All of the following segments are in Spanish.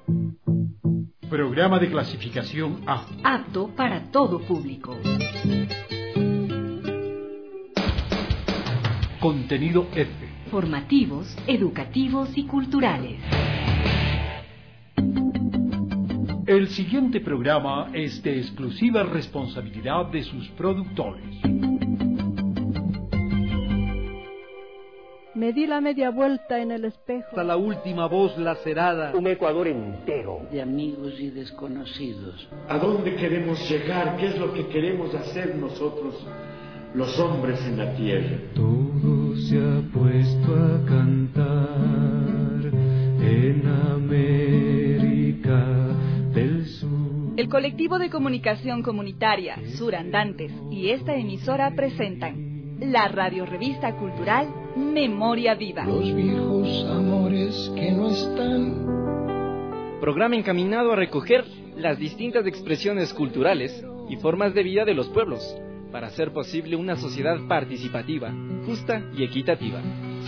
Programa de clasificación A. Apto para todo público. Contenido F. Formativos, educativos y culturales. El siguiente programa es de exclusiva responsabilidad de sus productores. Me di la media vuelta en el espejo. Hasta la última voz lacerada. Un Ecuador entero. De amigos y desconocidos. ¿A dónde queremos llegar? ¿Qué es lo que queremos hacer nosotros, los hombres en la tierra? Todo se ha puesto a cantar en América del Sur. El colectivo de comunicación comunitaria Surandantes y esta emisora presentan la radiorevista cultural Memoria Viva. Los viejos amores que no están. Programa encaminado a recoger las distintas expresiones culturales y formas de vida de los pueblos, para hacer posible una sociedad participativa, justa y equitativa.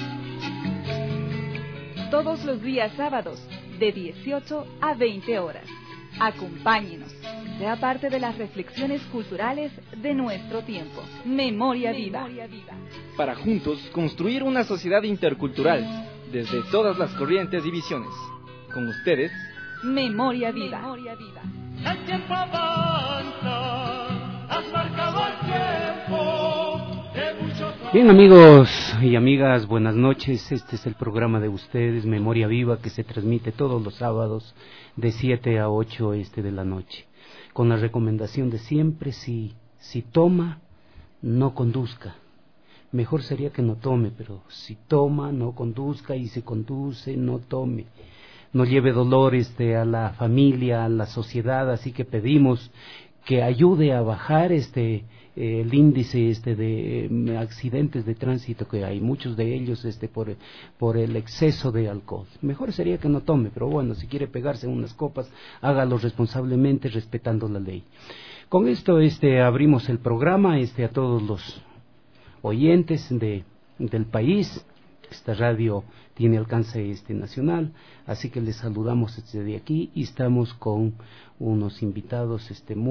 Todos los días sábados, de 18 a 20 horas. Acompáñenos. Sea parte de las reflexiones culturales de nuestro tiempo. Memoria Viva. Para juntos construir una sociedad intercultural desde todas las corrientes y visiones. Con ustedes, Memoria Viva. El tiempo avanza, has marcado el tiempo de muchos... Bien, amigos y amigas, buenas noches. Este es el programa de ustedes, Memoria Viva, que se transmite todos los sábados de 7 a 8 de la noche. Con la recomendación de siempre, si toma, no conduzca. Mejor sería que no tome, pero si toma, no conduzca, y si conduce, no tome. No lleve dolor a la familia, a la sociedad, así que pedimos que ayude a bajar el índice de accidentes de tránsito que hay, muchos de ellos por el exceso de alcohol. Mejor sería que no tome, pero bueno, si quiere pegarse unas copas, hágalo responsablemente, respetando la ley. Con esto abrimos el programa a todos los oyentes del país. Esta radio tiene alcance nacional, así que les saludamos desde aquí y estamos con unos invitados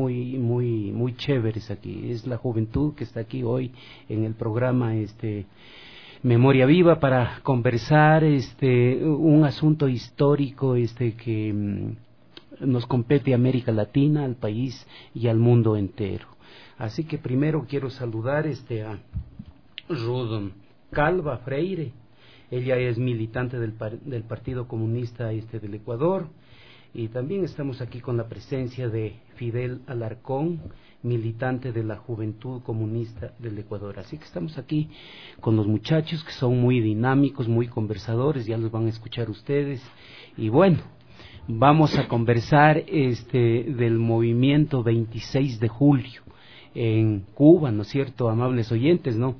muy chéveres aquí. Es la juventud que está aquí hoy en el programa Memoria Viva para conversar un asunto histórico que nos compete a América Latina, al país y al mundo entero. Así que primero quiero saludar a Ruth Calva Freire. Ella es militante del Partido Comunista del Ecuador, y también estamos aquí con la presencia de Fidel Alarcón, militante de la Juventud Comunista del Ecuador. Así que estamos aquí con los muchachos que son muy dinámicos, muy conversadores, ya los van a escuchar ustedes. Y bueno, vamos a conversar del movimiento 26 de julio en Cuba, ¿no es cierto, amables oyentes, no?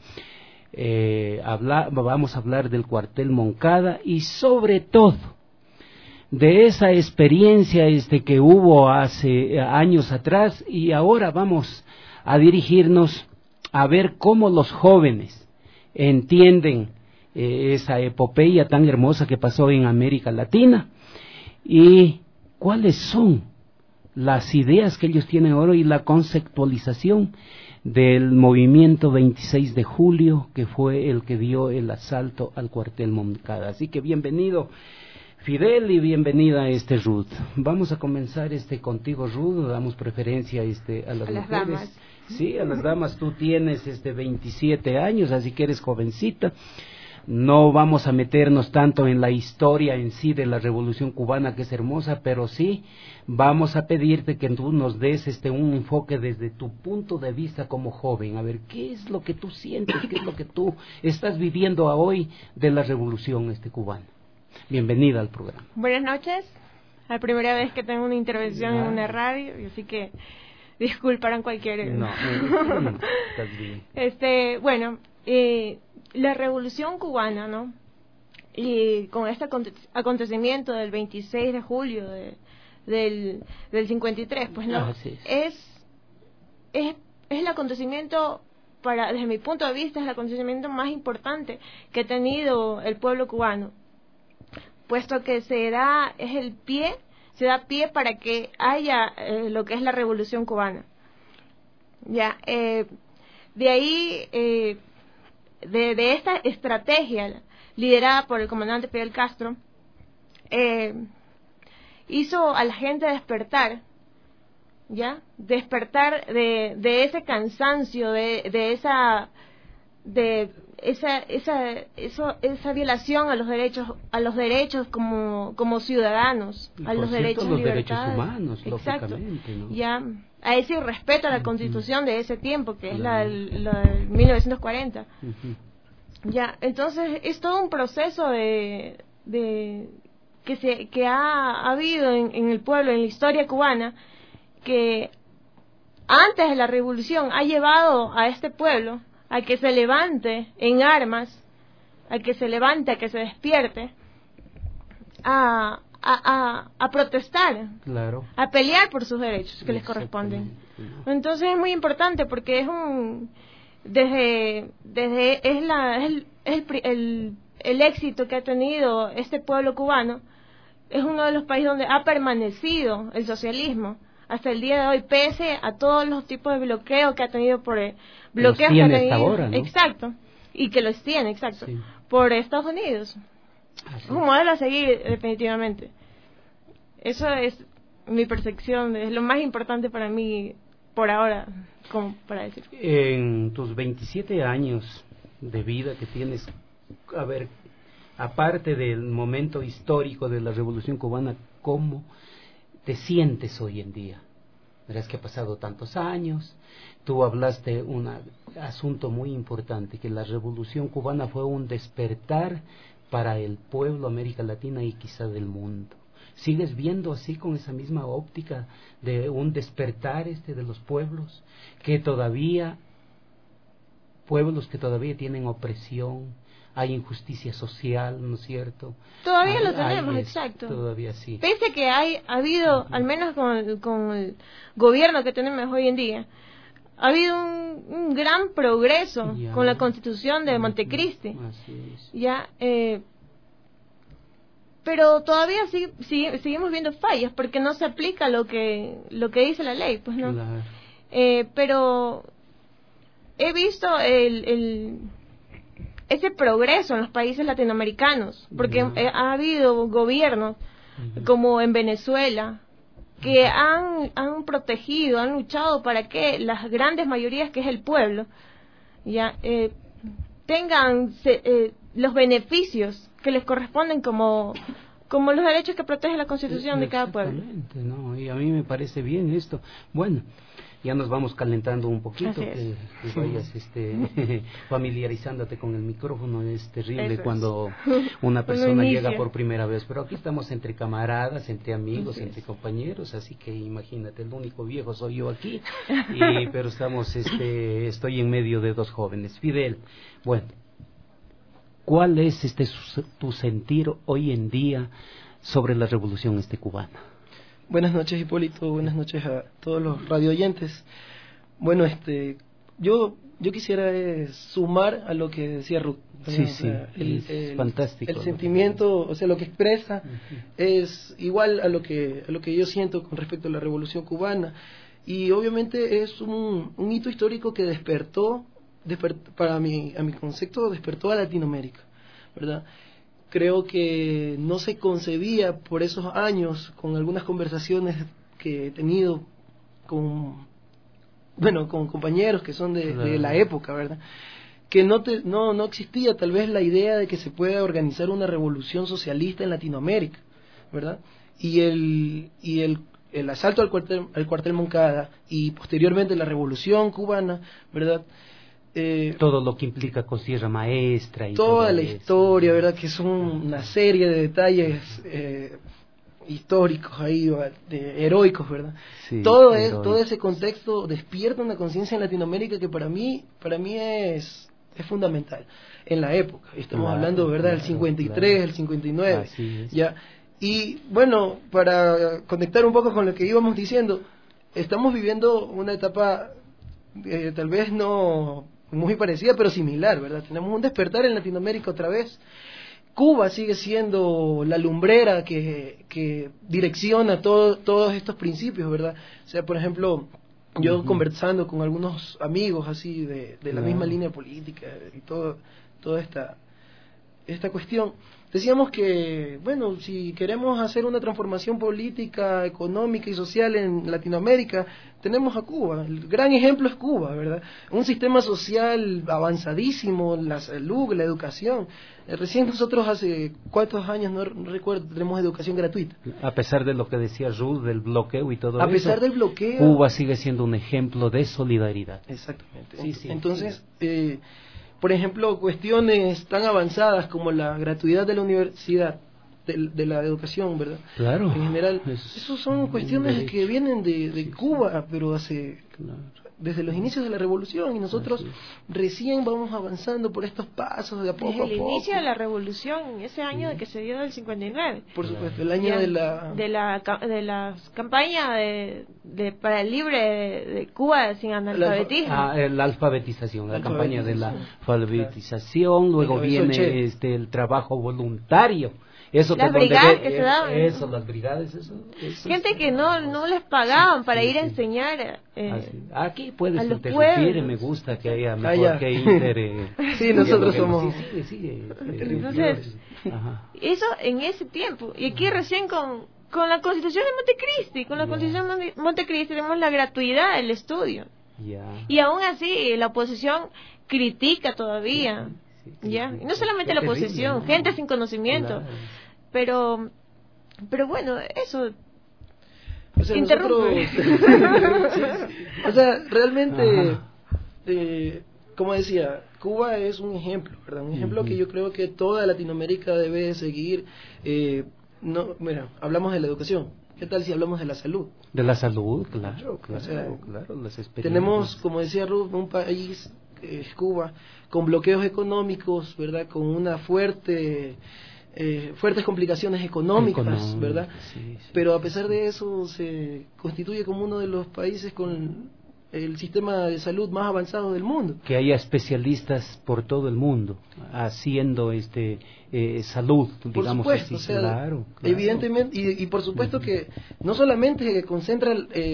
Vamos a hablar del cuartel Moncada y sobre todo de esa experiencia que hubo hace años atrás, y ahora vamos a dirigirnos a ver cómo los jóvenes entienden esa epopeya tan hermosa que pasó en América Latina y cuáles son las ideas que ellos tienen ahora y la conceptualización del movimiento 26 de julio, que fue el que dio el asalto al cuartel Moncada. Así que bienvenido Fidel y bienvenida Ruth. Vamos a comenzar contigo, Ruth. Damos preferencia a las mujeres. Damas. Sí, a las damas. Tú tienes 27 años, así que eres jovencita. No vamos a meternos tanto en la historia en sí de la Revolución Cubana, que es hermosa, pero sí vamos a pedirte que tú nos des un enfoque desde tu punto de vista como joven. A ver, ¿qué es lo que tú sientes? ¿Qué es lo que tú estás viviendo hoy de la Revolución cubana? Bienvenida al programa. Buenas noches. Es la primera vez que tengo una intervención en una radio, así que disculparán cualquier... No, estás bien. Bueno, la Revolución Cubana, ¿no? Y con este acontecimiento del 26 de julio del 53, pues no, es el acontecimiento, desde mi punto de vista, es el acontecimiento más importante que ha tenido el pueblo cubano, puesto que es el pie se da pie para que haya lo que es la Revolución Cubana. Ya, de ahí, de esta estrategia liderada por el comandante Fidel Castro, hizo a la gente despertar, ¿ya? Despertar de ese cansancio, de esa violación a los derechos como ciudadanos, a los derechos humanos, exacto, lógicamente, ¿no? Ya, a ese respeto a la Constitución de ese tiempo, que es la del 1940. Ya, entonces es todo un proceso que ha habido en el pueblo, en la historia cubana, que antes de la revolución ha llevado a este pueblo a que se levante en armas, a que se despierte, a protestar, claro, a pelear por sus derechos que les corresponden. Entonces es muy importante porque es el éxito que ha tenido este pueblo cubano. Es uno de los países donde ha permanecido el socialismo hasta el día de hoy, pese a todos los tipos de bloqueo que ha tenido bloqueos que ha tenido, ahora, ¿no? Exacto, y que los tiene, exacto, sí, por Estados Unidos. Es un modelo a seguir, definitivamente. Eso es mi percepción, es lo más importante para mí por ahora, como para decir. En tus 27 años de vida que tienes, a ver, aparte del momento histórico de la Revolución Cubana, ¿cómo te sientes hoy en día? Verás que ha pasado tantos años. Tú hablaste un asunto muy importante, que la Revolución Cubana fue un despertar para el pueblo de América Latina y quizá del mundo. ¿Sigues viendo así, con esa misma óptica de un despertar de los pueblos que todavía tienen opresión, hay injusticia social, ¿no es cierto? Todavía lo tenemos, exacto. Todavía sí. Pese que ha habido, al menos con el gobierno que tenemos hoy en día, ha habido un gran progreso con la Constitución de Montecristi. Así es. Ya, pero todavía seguimos viendo fallas porque no se aplica lo que dice la ley, pues no. Claro. Pero he visto ese progreso en los países latinoamericanos, porque ha habido gobiernos como en Venezuela que han protegido, han luchado para que las grandes mayorías, que es el pueblo, ya tengan los beneficios que les corresponden como los derechos que protege la Constitución de cada pueblo. ¿No? Y a mí me parece bien esto. Bueno, ya nos vamos calentando un poquito, que vayas familiarizándote con el micrófono. Es terrible cuando una persona llega por primera vez, pero aquí estamos entre camaradas, entre amigos, entre compañeros, así que imagínate, el único viejo soy yo aquí, pero estoy en medio de dos jóvenes. Fidel, bueno, ¿cuál es tu sentir hoy en día sobre la revolución cubana? Buenas noches, Hipólito, buenas noches a todos los radioyentes. Bueno, yo quisiera sumar a lo que decía Ruth. Sí, es fantástico. El sentimiento, o sea, lo que expresa es igual a lo que yo siento con respecto a la Revolución Cubana, y obviamente es un hito histórico que despertó a mi concepto, despertó a Latinoamérica, ¿verdad? Creo que no se concebía por esos años, con algunas conversaciones que he tenido con compañeros que son de la época, ¿verdad? Que no existía tal vez la idea de que se pueda organizar una revolución socialista en Latinoamérica, ¿verdad? Y el asalto al cuartel Moncada y posteriormente la revolución cubana, ¿verdad? Todo lo que implica con Sierra Maestra y toda la historia, ¿verdad? Que son una serie de detalles históricos ahí, heroicos, ¿verdad? Sí, todo ese contexto despierta una conciencia en Latinoamérica que para mí es fundamental en la época. Estamos hablando, ¿verdad? Del 53, el 59, ya. Y bueno, para conectar un poco con lo que íbamos diciendo, estamos viviendo una etapa tal vez no muy parecida, pero similar, ¿verdad? Tenemos un despertar en Latinoamérica otra vez, Cuba sigue siendo la lumbrera que direcciona todos estos principios, ¿verdad? O sea, por ejemplo, yo conversando con algunos amigos así de la misma línea política y toda esta cuestión, decíamos que, bueno, si queremos hacer una transformación política, económica y social en Latinoamérica, tenemos a Cuba. El gran ejemplo es Cuba, ¿verdad? Un sistema social avanzadísimo, la salud, la educación. Recién nosotros hace ¿cuántos años? No recuerdo, tenemos educación gratuita. A pesar de lo que decía Ruth, del bloqueo y todo eso. A pesar del bloqueo. Cuba sigue siendo un ejemplo de solidaridad. Exactamente. Sí, entonces, por ejemplo, cuestiones tan avanzadas como la gratuidad de la universidad, de la educación, ¿verdad? Claro. En general, esos son cuestiones que vienen de Cuba, pero desde los inicios de la revolución, y nosotros recién vamos avanzando por estos pasos de a poco a poco. Desde el inicio de la revolución, ese año de que se dio del 59. Por supuesto, el año de la campaña para el libre de Cuba sin analfabetismo. La alfabetización, la campaña de la alfabetización, luego viene el trabajo voluntario. Eso las brigadas que se daban. Eso, las brigadas, eso gente que no les pagaban para ir a enseñar. Aquí puedes interrumpir, me gusta que haya mejor que inter. Sí, nosotros somos. Entonces, eso en ese tiempo. Y aquí recién con la Constitución de Montecristi, con la Constitución de Montecristi tenemos la gratuidad del estudio. Y aún así la oposición critica todavía. Y no solamente la oposición, gente sin conocimiento, pero bueno, eso interrumpe. O sea, realmente, como decía, Cuba es un ejemplo, ¿verdad? Un ejemplo que yo creo que toda Latinoamérica debe seguir. Hablamos de la educación. ¿Qué tal si hablamos de la salud? De la salud, claro, o sea, las experiencias. Tenemos, como decía Ruth, un país, Cuba, con bloqueos económicos, ¿verdad? Con una fuertes complicaciones económicas, ¿verdad? Sí. Pero a pesar de eso se constituye como uno de los países con el sistema de salud más avanzado del mundo. Que haya especialistas por todo el mundo haciendo salud, digamos así. O sea, claro. Evidentemente, y por supuesto que no solamente concentra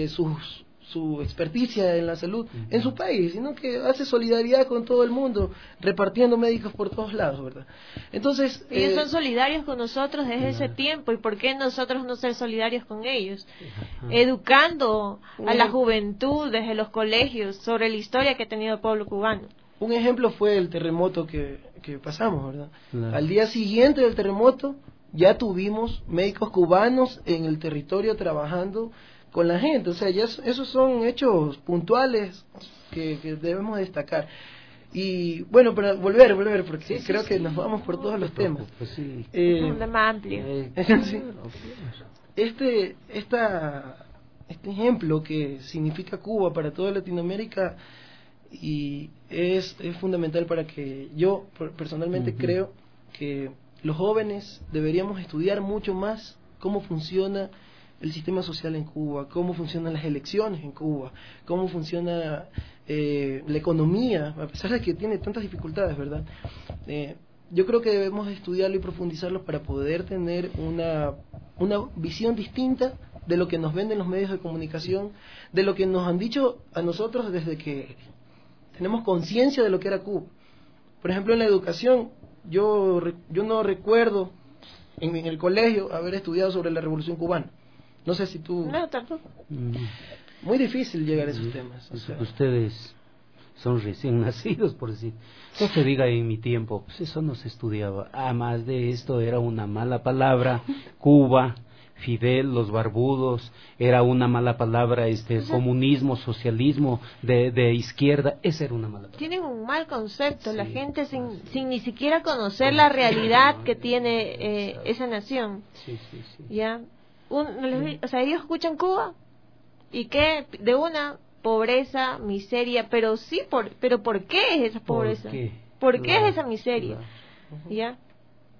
su experticia en la salud en su país, sino que hace solidaridad con todo el mundo, repartiendo médicos por todos lados, ¿verdad? Entonces, ellos son solidarios con nosotros desde ese tiempo, ¿y por qué nosotros no ser solidarios con ellos? Educando a la juventud desde los colegios sobre la historia que ha tenido el pueblo cubano. Un ejemplo fue el terremoto que pasamos, ¿verdad? Al día siguiente del terremoto ya tuvimos médicos cubanos en el territorio trabajando con la gente. O sea, ya esos son hechos puntuales que debemos destacar. Y bueno, para volver, porque creo que nos vamos por todos los temas. Es un tema amplio. Este ejemplo que significa Cuba para toda Latinoamérica y es fundamental para que yo personalmente creo que los jóvenes deberíamos estudiar mucho más cómo funciona el sistema social en Cuba, cómo funcionan las elecciones en Cuba, cómo funciona la economía, a pesar de que tiene tantas dificultades, ¿verdad? Yo creo que debemos estudiarlo y profundizarlo para poder tener una visión distinta de lo que nos venden los medios de comunicación, de lo que nos han dicho a nosotros desde que tenemos conciencia de lo que era Cuba. Por ejemplo, en la educación, yo no recuerdo en el colegio haber estudiado sobre la Revolución Cubana. No sé si tú... No, tampoco. Muy difícil llegar a esos temas. O sea. Ustedes son recién nacidos, por decir. No se diga en mi tiempo, pues eso no se estudiaba. Además de esto, era una mala palabra. Cuba, Fidel, los barbudos, era una mala palabra, comunismo, socialismo, de izquierda, esa era una mala palabra. Tienen un mal concepto, la gente sin ni siquiera conocer la realidad que tiene esa nación. ¿Ya? O sea, ellos escuchan Cuba y que de una pobreza, miseria, pero ¿por qué es esa pobreza? ¿Por qué es esa miseria? ¿Ya?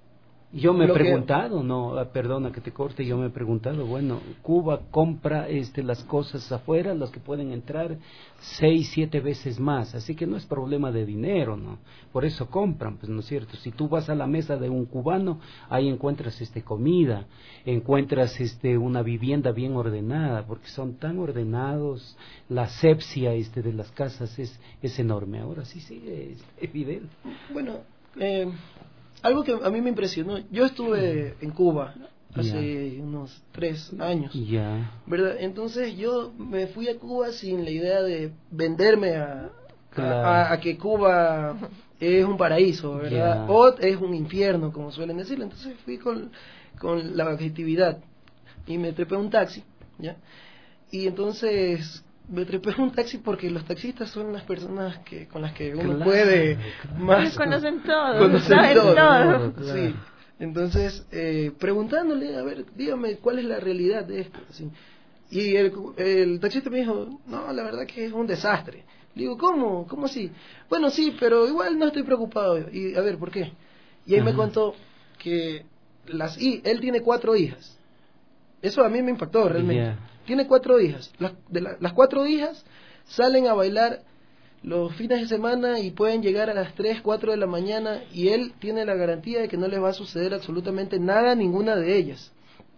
Yo me he preguntado, perdona que te corte, yo me he preguntado, bueno, Cuba compra las cosas afuera, las que pueden entrar 6, 7 veces más, así que no es problema de dinero, ¿no? Por eso compran, pues, ¿no es cierto? Si tú vas a la mesa de un cubano, ahí encuentras comida, encuentras una vivienda bien ordenada, porque son tan ordenados, la asepsia de las casas es enorme. Ahora sí sigue Fidel. Bueno, algo que a mí me impresionó, yo estuve en Cuba hace unos 3 años, ¿verdad? Entonces yo me fui a Cuba sin la idea de venderme a que Cuba es un paraíso, ¿verdad? O es un infierno, como suelen decirlo. Entonces fui con la objetividad y me trepé a un taxi, ¿ya? Y entonces me trepé a un taxi porque los taxistas son las personas con las que uno puede más... Conocen todo, saben todo. Sí. Entonces, preguntándole, a ver, dígame, ¿cuál es la realidad de esto? Así. Y el taxista me dijo, no, la verdad que es un desastre. Le digo, ¿cómo? ¿Cómo así? Bueno, sí, pero igual no estoy preocupado. Y a ver, ¿por qué? Y ahí me contó que él tiene 4 hijas. Eso a mí me impactó realmente. Tiene 4 hijas. Las 4 hijas salen a bailar los fines de semana y pueden llegar a las 3, 4 de la mañana y él tiene la garantía de que no les va a suceder absolutamente nada a ninguna de ellas.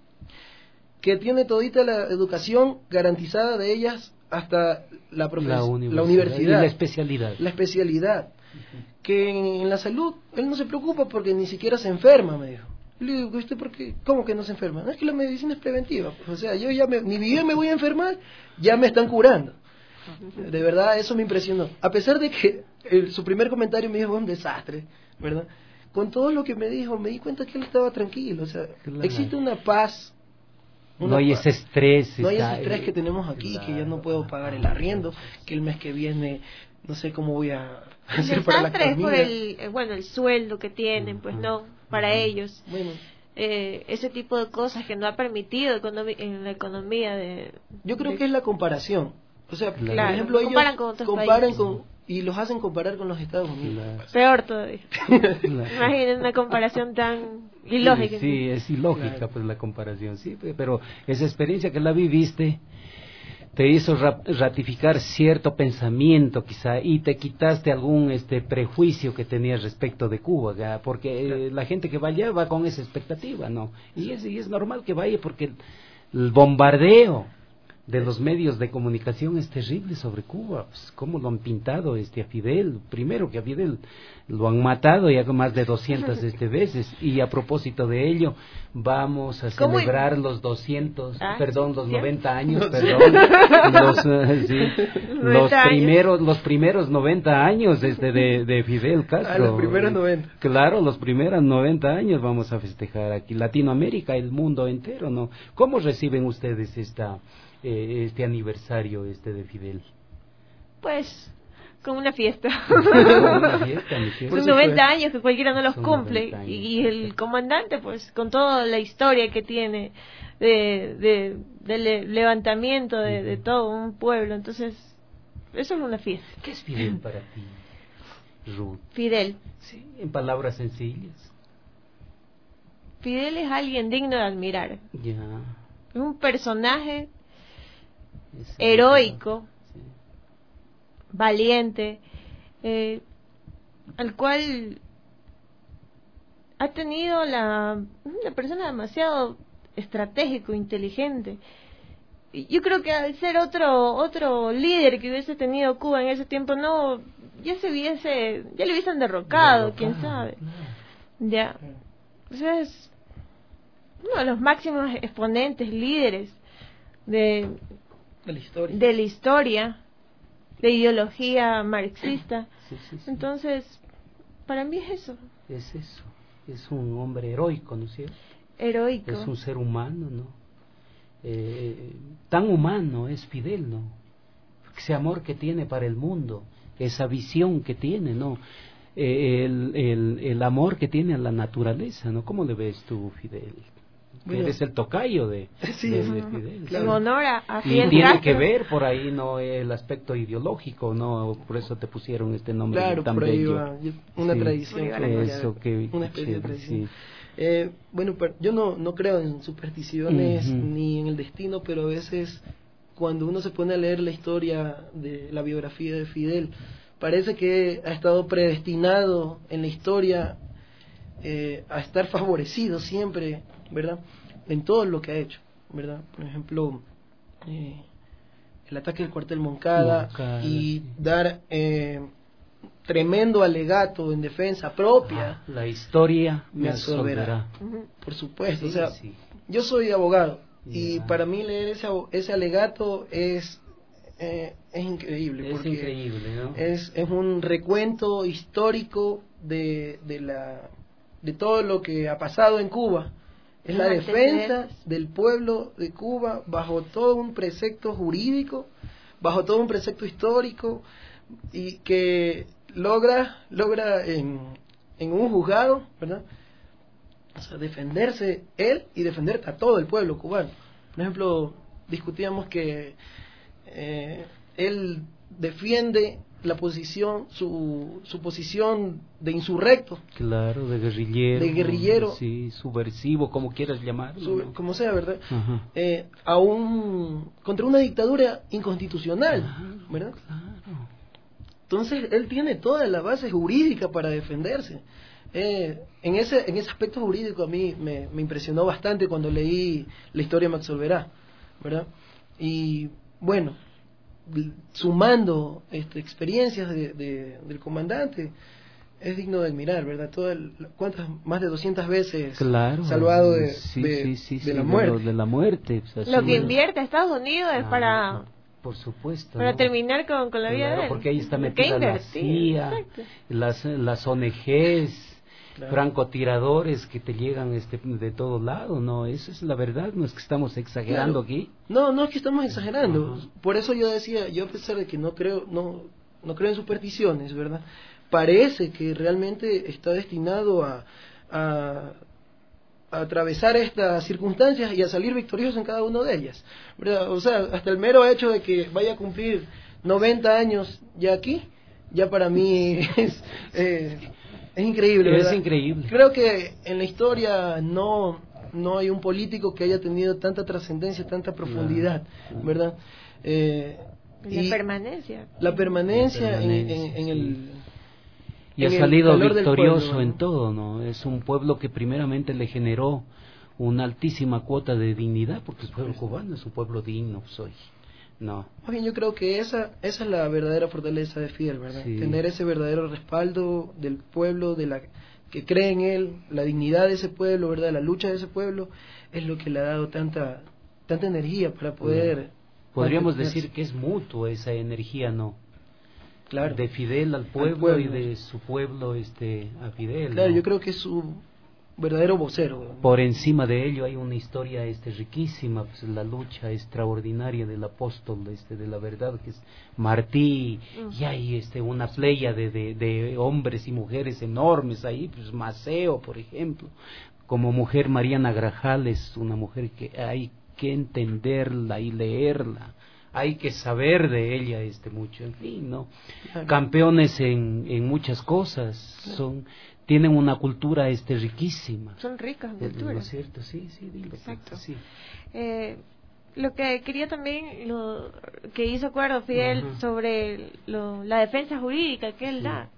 Que tiene todita la educación garantizada de ellas hasta la universidad. Y la especialidad. La especialidad. Que en la salud él no se preocupa porque ni siquiera se enferma, me dijo. Le digo, ¿usted por qué? ¿Cómo que no se enferma? No, es que la medicina es preventiva. Pues, o sea, yo ya ni bien me voy a enfermar, ya me están curando. De verdad, eso me impresionó. A pesar de que su primer comentario me dijo, un desastre, ¿verdad? Con todo lo que me dijo, me di cuenta que él estaba tranquilo. O sea, existe una paz. No hay ese estrés. No hay ese estrés que tenemos aquí, que ya no puedo pagar el arriendo, que el mes que viene no sé cómo voy a hacer para la comida. Por el sueldo que tienen, pues no, para ellos. Bueno. Ese tipo de cosas que no ha permitido en la economía de... Yo creo que es la comparación. O sea, por claro, ejemplo, ellos comparan y los hacen comparar con los Estados Unidos. Peor todavía. Imaginen una comparación tan ilógica. Sí, es ilógica pues la comparación, sí, pero esa experiencia que la viviste te hizo ratificar cierto pensamiento quizá y te quitaste algún prejuicio que tenías respecto de Cuba, ¿ya? Porque la gente que va allá va con esa expectativa, ¿no? Y es normal que vaya porque el bombardeo de los medios de comunicación es terrible sobre Cuba. Pues, ¿cómo lo han pintado a Fidel? Primero que a Fidel lo han matado ya más de 200 veces, y a propósito de ello vamos a celebrar los 90 años, los primeros 90 años de Fidel Castro. Los primeros 90. Claro, los primeros 90 años vamos a festejar aquí, Latinoamérica, el mundo entero, ¿no? ¿Cómo reciben ustedes este aniversario de Fidel? Pues con una fiesta. Son 90 años que cualquiera no los cumple, y el comandante pues con toda la historia que tiene del levantamiento de todo un pueblo, entonces eso es una fiesta. ¿Qué es Fidel para ti, Ruth? Fidel, sí, en palabras sencillas. Fidel es alguien digno de admirar. Es un personaje heroico, valiente, al cual ha tenido una persona demasiado estratégico, inteligente. Y yo creo que al ser otro líder que hubiese tenido Cuba en ese tiempo, ya le hubiesen derrocado, quién sabe. Ya. Entonces, uno de los máximos exponentes, líderes de la historia, de ideología marxista. Entonces, para mí es eso. Es un hombre heroico, ¿no es cierto? Heroico. Es un ser humano, ¿no? Tan humano es Fidel, ¿no? Ese amor que tiene para el mundo, esa visión que tiene, ¿no? El amor que tiene a la naturaleza, ¿no? ¿Cómo le ves tú, Fidel? Bueno, eres el tocayo de Fidel. Claro. En honor a Fidel. Y tiene que ver por ahí, ¿no? El aspecto ideológico, ¿no? Por eso te pusieron este nombre claro, tan por ahí bello. va una tradición. Eso, que una especie de tradición. Bueno, yo no creo en supersticiones ni en el destino, pero a veces cuando uno se pone a leer la historia de la biografía de Fidel, parece que ha estado predestinado en la historia a estar favorecido siempre, ¿verdad? En todo lo que ha hecho, ¿verdad? Por ejemplo, el ataque del cuartel Moncada y dar tremendo alegato en defensa propia. La historia me absolverá. Por supuesto, o sea, yo soy abogado y para mí leer ese alegato es increíble. Es increíble, ¿no? Es un recuento histórico de todo lo que ha pasado en Cuba. Es la defensa del pueblo de Cuba bajo todo un precepto jurídico, bajo todo un precepto histórico, y que logra en un juzgado, ¿verdad? O sea, defenderse él y defender a todo el pueblo cubano. Por ejemplo, discutíamos que él defiende la posición, su posición de insurrecto. Claro, de guerrillero. Sí, subversivo, como quieras llamarlo. ¿No? Como sea, ¿verdad? Contra una dictadura inconstitucional, ¿verdad? Claro. Entonces, él tiene toda la base jurídica para defenderse. En ese aspecto jurídico a mí me impresionó bastante cuando leí La historia me absolverá, ¿verdad? Y bueno, sumando experiencias del comandante, es digno de admirar, ¿verdad? Más de 200 veces salvado de la muerte. De la muerte. O sea, lo que invierte Estados Unidos es para... Por supuesto. Para terminar con la vida de él. Porque ahí está metida la CIA, las ONGs, francotiradores que te llegan de todo lado, ¿no? Esa es la verdad, no es que estamos exagerando aquí. No es que estamos exagerando. Por eso yo decía, yo a pesar de que no creo en supersticiones, ¿verdad? Parece que realmente está destinado a atravesar estas circunstancias y a salir victorioso en cada una de ellas, ¿verdad? O sea, hasta el mero hecho de que vaya a cumplir 90 años ya aquí, ya para mí es increíble, ¿verdad? Es increíble. Creo que en la historia no hay un político que haya tenido tanta trascendencia, tanta profundidad, ¿verdad? La permanencia. La permanencia en el... Y ha salido victorioso pueblo, en todo, ¿no? Es un pueblo que primeramente le generó una altísima cuota de dignidad, porque el pueblo cubano es un pueblo digno, ¿no? Más bien, yo creo que esa es la verdadera fortaleza de Fidel, ¿verdad? Sí. Tener ese verdadero respaldo del pueblo, que cree en él, la dignidad de ese pueblo, ¿verdad? La lucha de ese pueblo, es lo que le ha dado tanta energía para poder... Podríamos decir que es mutuo esa energía, ¿no? Claro. De Fidel al pueblo y de su pueblo a Fidel. Claro, ¿no? Yo creo que es su verdadero vocero. Por encima de ello hay una historia riquísima, pues, la lucha extraordinaria del apóstol de la verdad, que es Martí, y hay una playa de hombres y mujeres enormes ahí, pues Maceo, por ejemplo. Como mujer, Mariana Grajales, una mujer que hay que entenderla y leerla. Hay que saber de ella mucho, en fin, ¿no? Campeones en muchas cosas, tienen una cultura riquísima. Son ricas en cultura. ¿No es cierto? Sí, dilo. Exacto. Sí. Lo que quería también, lo que hizo acuerdo Fidel sobre la defensa jurídica que él da.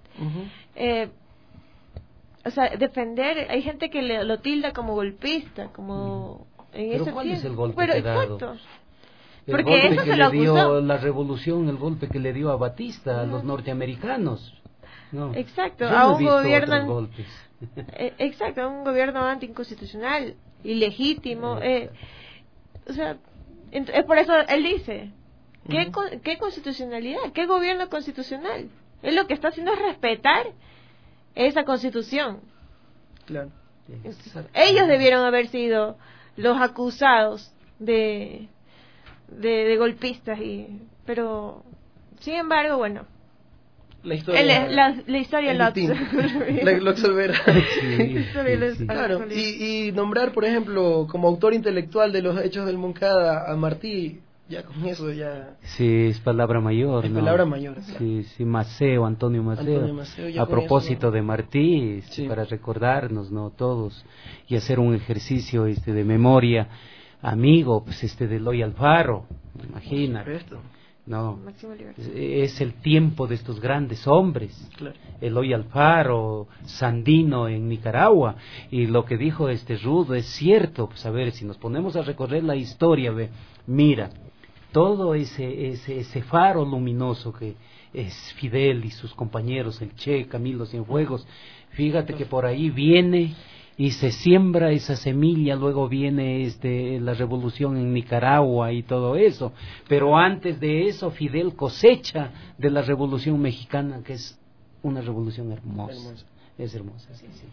O sea, defender, hay gente que lo tilda como golpista, como... ¿Pero cuál es el golpe que ha dado? Exacto. El golpe que le dio la revolución, el golpe que le dio a Batista, a los norteamericanos. No, exacto, a un gobierno exacto, a un gobierno anticonstitucional, ilegítimo. O sea, es por eso él dice, ¿qué constitucionalidad? ¿Qué gobierno constitucional? Él lo que está haciendo es respetar esa constitución. Claro. Ellos debieron haber sido los acusados de golpistas, pero sin embargo, bueno, la historia lo absolverá. Claro, y nombrar, por ejemplo, como autor intelectual de los hechos del Moncada a Martí, ya con eso ya... Sí, es palabra mayor, es ¿no? palabra mayor, claro. Sí, sí, Antonio Maceo, a propósito eso, de Martí, sí, para recordarnos, ¿no? Todos, y hacer un ejercicio de memoria, amigo, pues de Eloy Alfaro, imagina. No, es el tiempo de estos grandes hombres, claro. Eloy Alfaro, Sandino en Nicaragua, y lo que dijo Rudo es cierto. Pues a ver, si nos ponemos a recorrer la historia, mira, todo ese faro luminoso que es Fidel y sus compañeros, el Che, Camilo Cienfuegos, fíjate que por ahí viene y se siembra esa semilla, luego viene la revolución en Nicaragua y todo eso, pero antes de eso Fidel cosecha de la revolución mexicana, que es una revolución hermosa. Es hermosa, sí, sí.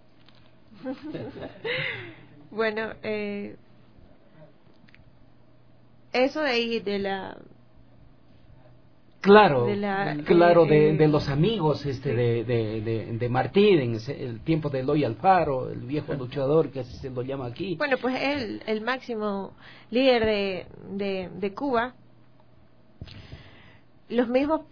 Bueno, eso de ahí de la... Claro, de los amigos de Martí, en el tiempo de Eloy Alfaro, el viejo luchador, que así se lo llama aquí. Bueno, pues él, el máximo líder de Cuba, los mismos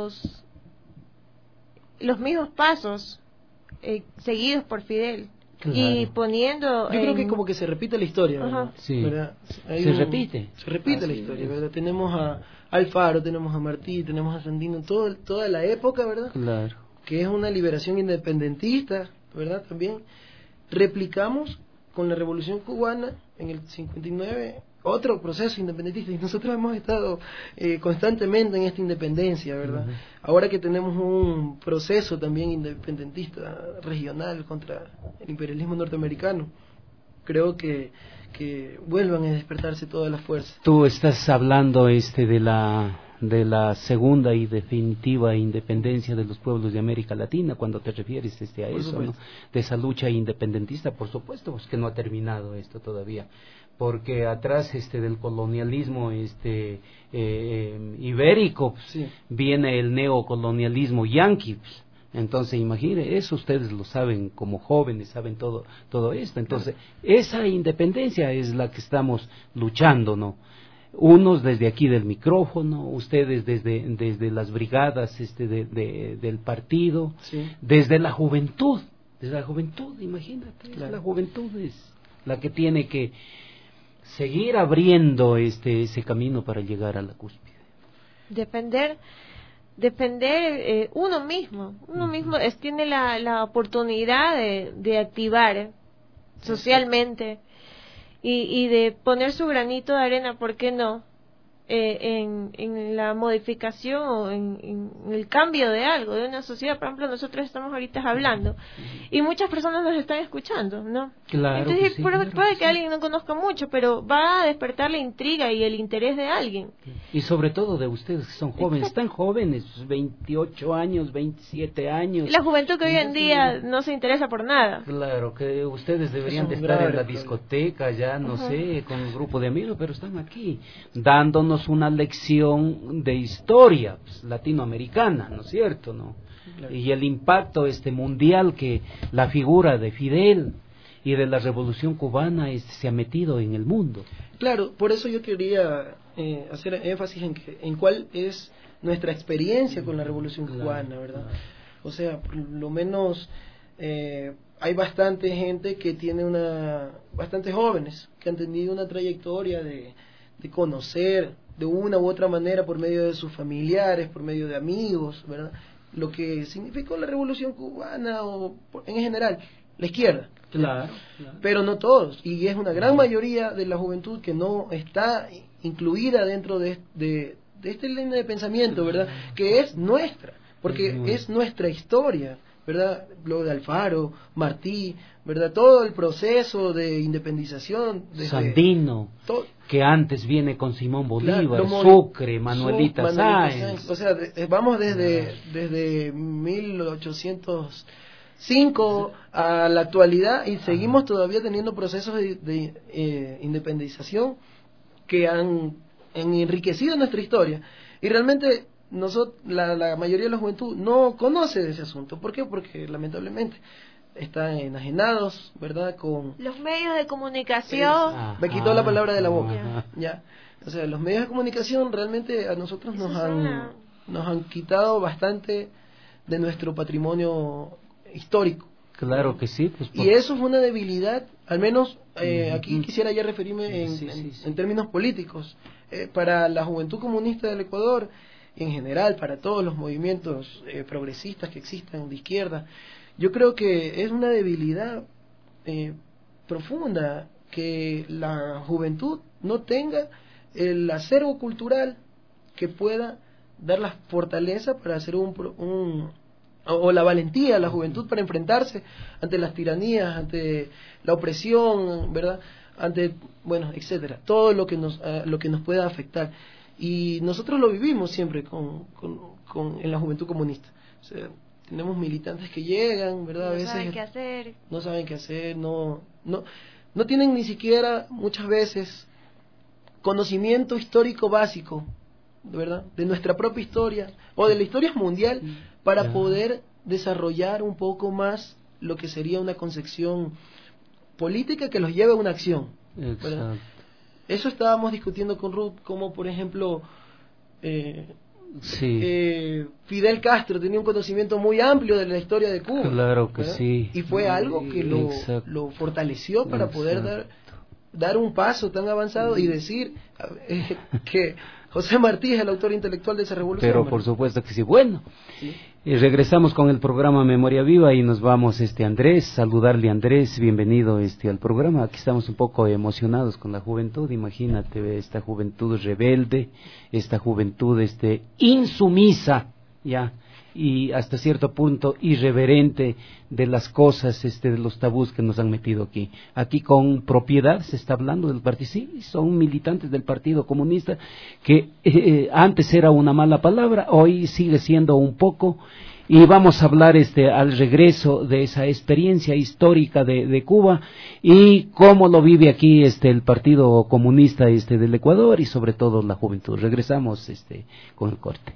pasos seguidos por Fidel. Claro. Y poniendo... Yo creo que como que se repite la historia, ¿verdad? Sí. ¿Verdad? Se repite la historia, ¿verdad? Tenemos a Alfaro, tenemos a Martí, tenemos a Sandino, toda la época, ¿verdad? Claro. Que es una liberación independentista, ¿verdad? También replicamos con la Revolución Cubana en el 59 otro proceso independentista, y nosotros hemos estado constantemente en esta independencia, ¿verdad? Uh-huh. Ahora que tenemos un proceso también independentista regional contra el imperialismo norteamericano, creo que vuelvan a despertarse todas las fuerzas. Tú estás hablando de la segunda y definitiva independencia de los pueblos de América Latina, cuando te refieres a eso, ¿no? De esa lucha independentista, por supuesto, pues que no ha terminado esto todavía, porque atrás del colonialismo ibérico, pues, sí, viene el neocolonialismo yanqui, pues. Entonces, imagine, eso ustedes lo saben como jóvenes, saben todo esto. Entonces, esa independencia es la que estamos luchando, ¿no? Unos desde aquí del micrófono, ustedes desde las brigadas del partido, sí, desde la juventud, imagínate, claro. La juventud es la que tiene que seguir abriendo ese camino para llegar a la cúspide. Depender uno mismo tiene la oportunidad de activar socialmente y de poner su granito de arena, ¿por qué no? En la modificación o en el cambio de algo, de una sociedad. Por ejemplo, nosotros estamos ahorita hablando y muchas personas nos están escuchando, ¿no? Claro. Entonces, sí, puede claro, que alguien no conozca mucho, pero va a despertar la intriga y el interés de alguien. Y sobre todo de ustedes que son jóvenes, tan jóvenes, 28 años, 27 años. La juventud que hoy en día no se interesa por nada. Claro, que ustedes deberían de estar en la discoteca ya, no sé, con un grupo de amigos, pero están aquí, dándonos una lección de historia, pues, latinoamericana, ¿no es cierto? ¿No? Claro. Y el impacto mundial que la figura de Fidel y de la Revolución Cubana se ha metido en el mundo. Claro, por eso yo quería hacer énfasis en cuál es nuestra experiencia con la Revolución Cubana, ¿verdad? O sea, por lo menos hay bastante gente que tiene bastantes jóvenes que han tenido una trayectoria de conocer de una u otra manera por medio de sus familiares, por medio de amigos, ¿verdad? Lo que significó la Revolución Cubana o en general la izquierda. Claro. Pero no todos, y es una gran mayoría de la juventud que no está incluida dentro de esta línea de pensamiento, ¿verdad? Que es nuestra, porque es nuestra historia, ¿verdad? Lo de Alfaro, Martí, ¿verdad? Todo el proceso de independización. Sandino, que antes viene con Simón Bolívar, claro, Sucre, Manuelita Sáenz. O sea, vamos desde 1805 a la actualidad y seguimos todavía teniendo procesos de independización que han enriquecido nuestra historia. Y realmente la mayoría de la juventud no conoce de ese asunto. ¿Por qué? Porque lamentablemente están enajenados, ¿verdad? Con los medios de comunicación. Me quitó la palabra de la boca. Ya. O sea, los medios de comunicación realmente a nosotros nos han quitado bastante de nuestro patrimonio histórico. Claro que sí. Pues y eso es una debilidad, al menos aquí quisiera ya referirme en términos políticos, para la juventud comunista del Ecuador, en general, para todos los movimientos progresistas que existan de izquierda. Yo creo que es una debilidad profunda que la juventud no tenga el acervo cultural que pueda dar la fortaleza para hacer o la valentía a la juventud para enfrentarse ante las tiranías, ante la opresión, ¿verdad? Ante, bueno, etcétera, todo lo que nos pueda afectar. Y nosotros lo vivimos siempre en la juventud comunista. O sea, tenemos militantes que llegan, ¿verdad? A veces saben qué hacer. No saben qué hacer, no tienen ni siquiera muchas veces conocimiento histórico básico, ¿verdad? De nuestra propia historia o de la historia mundial para poder desarrollar un poco más lo que sería una concepción política que los lleve a una acción, ¿verdad? Eso estábamos discutiendo con Ruth, como por ejemplo Fidel Castro tenía un conocimiento muy amplio de la historia de Cuba. Claro que ¿verdad? sí. Y fue algo que lo fortaleció para poder dar un paso tan avanzado y decir que José Martí es el autor intelectual de esa revolución. Pero por supuesto que sí. Bueno, regresamos con el programa Memoria Viva y nos vamos, Andrés, saludarle a Andrés, bienvenido al programa. Aquí estamos un poco emocionados con la juventud, imagínate, esta juventud rebelde, esta juventud insumisa, ya, y hasta cierto punto irreverente de las cosas, de los tabús que nos han metido aquí. Aquí con propiedad se está hablando del partido, sí, son militantes del Partido Comunista, que antes era una mala palabra, hoy sigue siendo un poco, y vamos a hablar al regreso de esa experiencia histórica de Cuba, y cómo lo vive aquí el Partido Comunista del Ecuador, y sobre todo la juventud. Regresamos con el corte.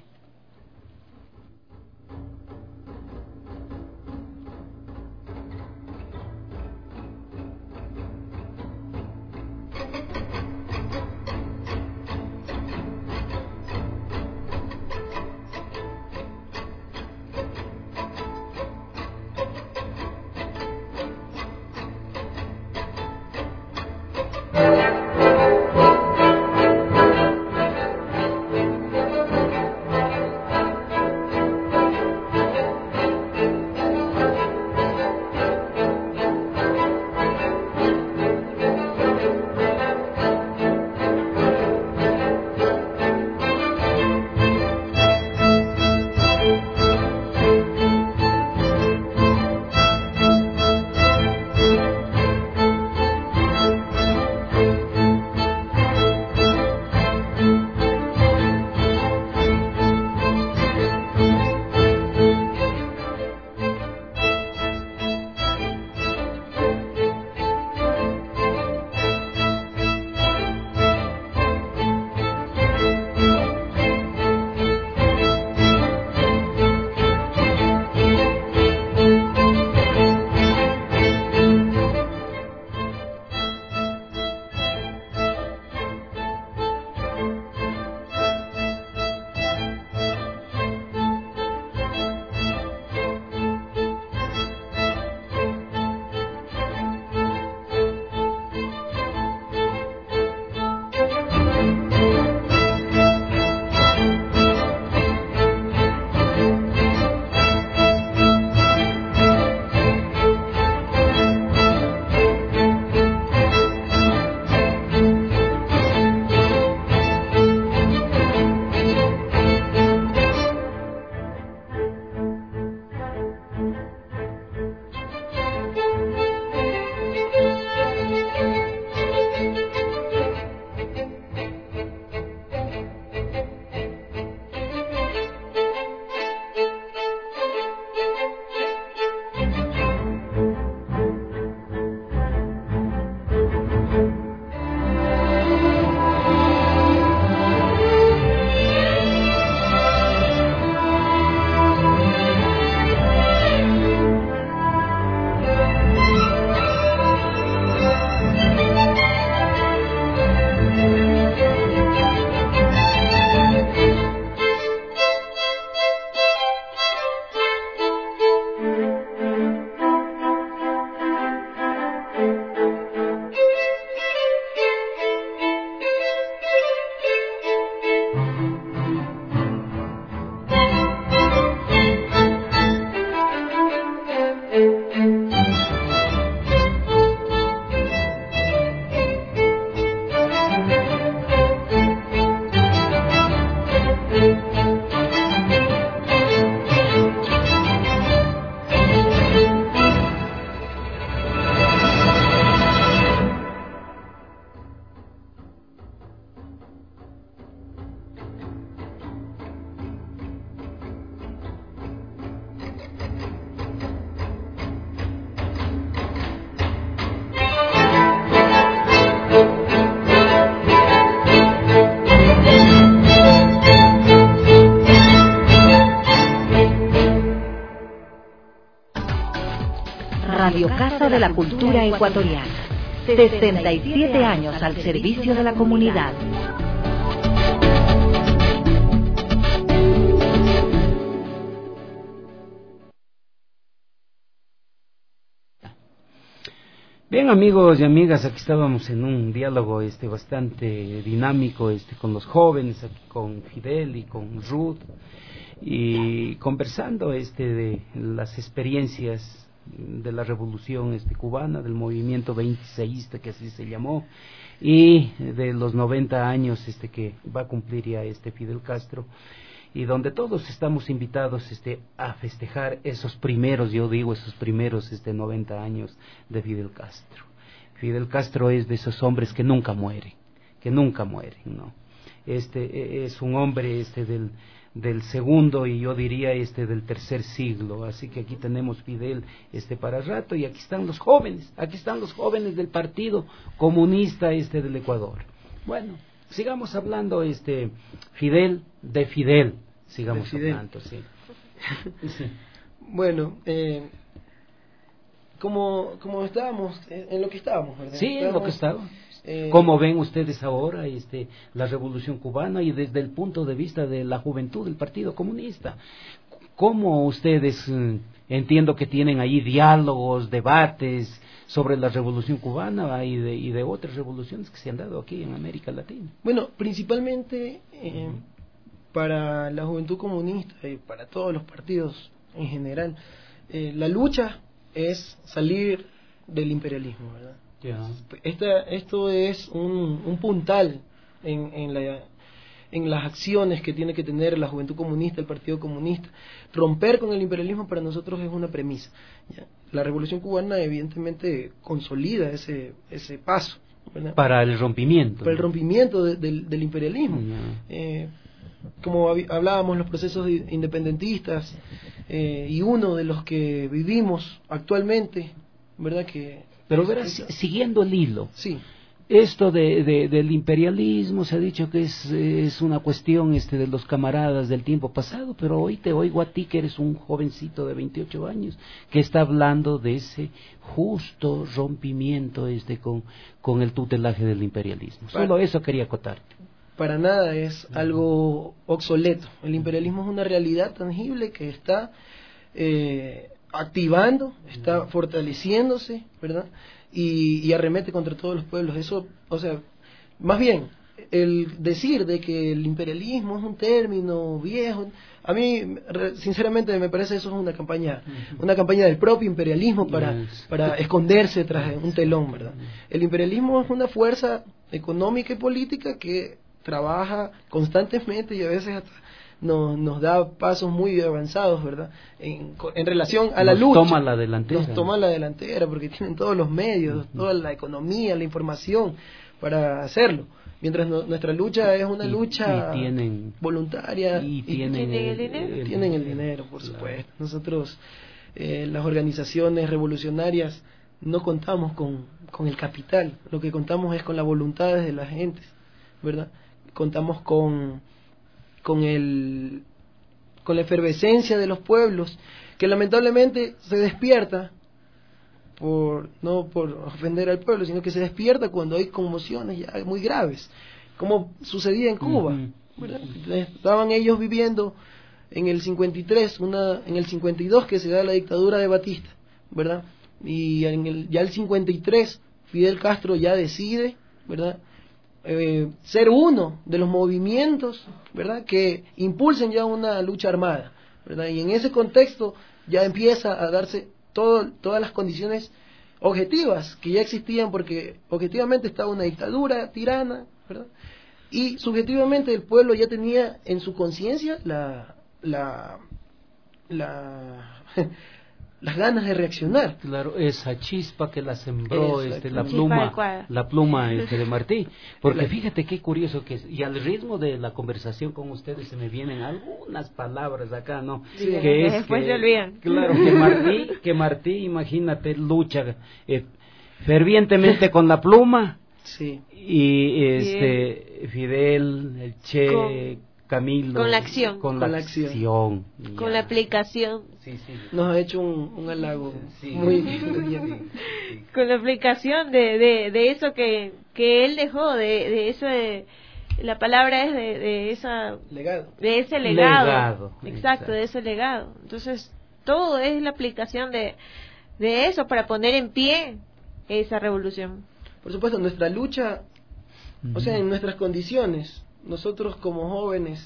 Radio Casa de la Cultura Ecuatoriana. 67 años al servicio de la comunidad. Bien, amigos y amigas, aquí estábamos en un diálogo bastante dinámico con los jóvenes, aquí con Fidel y con Ruth, y conversando de las experiencias de la revolución cubana, del movimiento 26ista, que así se llamó, y de los 90 años que va a cumplir ya Fidel Castro, y donde todos estamos invitados a festejar esos primeros 90 años de Fidel Castro. Fidel Castro es de esos hombres que nunca mueren, ¿no? Es un hombre del segundo y yo diría del tercer siglo, así que aquí tenemos Fidel para rato, y aquí están los jóvenes del Partido Comunista del Ecuador. Bueno, sigamos hablando Fidel, sigamos hablando, sí. Sí. Bueno, como estábamos, en lo que estábamos, ¿verdad? Sí, en lo que estábamos. ¿Cómo ven ustedes ahora la Revolución Cubana y desde el punto de vista de la juventud del Partido Comunista? ¿Cómo ustedes, entiendo que tienen ahí diálogos, debates sobre la Revolución Cubana y de otras revoluciones que se han dado aquí en América Latina? Bueno, principalmente para la juventud comunista y para todos los partidos en general, la lucha es salir del imperialismo, ¿verdad? Yeah. Esto es un puntal en las acciones que tiene que tener la juventud comunista, el Partido Comunista. Romper con el imperialismo para nosotros es una premisa, ¿ya? La Revolución Cubana evidentemente consolida ese paso, ¿verdad? Para el rompimiento. Para el rompimiento del imperialismo. Yeah. Como hablábamos, los procesos independentistas, y uno de los que vivimos actualmente, ¿verdad? Pero verás, siguiendo el hilo, sí. Esto del imperialismo se ha dicho que es una cuestión de los camaradas del tiempo pasado, pero hoy te oigo a ti, que eres un jovencito de 28 años, que está hablando de ese justo rompimiento con el tutelaje del imperialismo. Solo eso quería acotarte. Para nada es algo obsoleto. El imperialismo es una realidad tangible que está activando, está fortaleciéndose, ¿verdad? Y arremete contra todos los pueblos. Eso, o sea, más bien, el decir de que el imperialismo es un término viejo, a mí sinceramente me parece eso es una campaña del propio imperialismo para esconderse tras un telón, ¿verdad? El imperialismo es una fuerza económica y política que trabaja constantemente y a veces hasta nos da pasos muy avanzados, ¿verdad? En relación a la lucha. Nos toma la delantera porque tienen todos los medios, toda la economía, la información para hacerlo. Mientras nuestra lucha es una lucha voluntaria. Y tienen el dinero, por supuesto. Nosotros, las organizaciones revolucionarias, no contamos con el capital. Lo que contamos es con la voluntad de la gente, ¿verdad? Contamos con la efervescencia de los pueblos, que lamentablemente se despierta no por ofender al pueblo, sino que se despierta cuando hay conmociones ya muy graves, como sucedía en Cuba, ¿verdad? Estaban ellos viviendo en el 53, en el 52 que se da la dictadura de Batista, ¿verdad? Y ya el 53 Fidel Castro ya decide, ¿verdad? Ser uno de los movimientos, ¿verdad?, que impulsen ya una lucha armada, ¿verdad? Y en ese contexto ya empieza a darse todas las condiciones objetivas que ya existían, porque objetivamente estaba una dictadura tirana, ¿verdad? Y subjetivamente el pueblo ya tenía en su conciencia las ganas de reaccionar. Claro, esa chispa que la sembró la pluma de Martí. Porque fíjate qué curioso que es, y al ritmo de la conversación con ustedes se me vienen algunas palabras acá, ¿no? Sí, que después se olvidan. Claro, que Martí, imagínate, lucha fervientemente con la pluma. Sí. Y Fidel, el Che, Camilo. Con la acción. Con la acción. Con la aplicación. Sí. Nos ha hecho un halago muy... Con la aplicación de eso que él dejó, de eso de... La palabra es de esa... Legado. De ese legado. Exacto, de ese legado. Entonces, todo es la aplicación de eso para poner en pie esa revolución. Por supuesto, nuestra lucha, o sea, en nuestras condiciones, nosotros como jóvenes,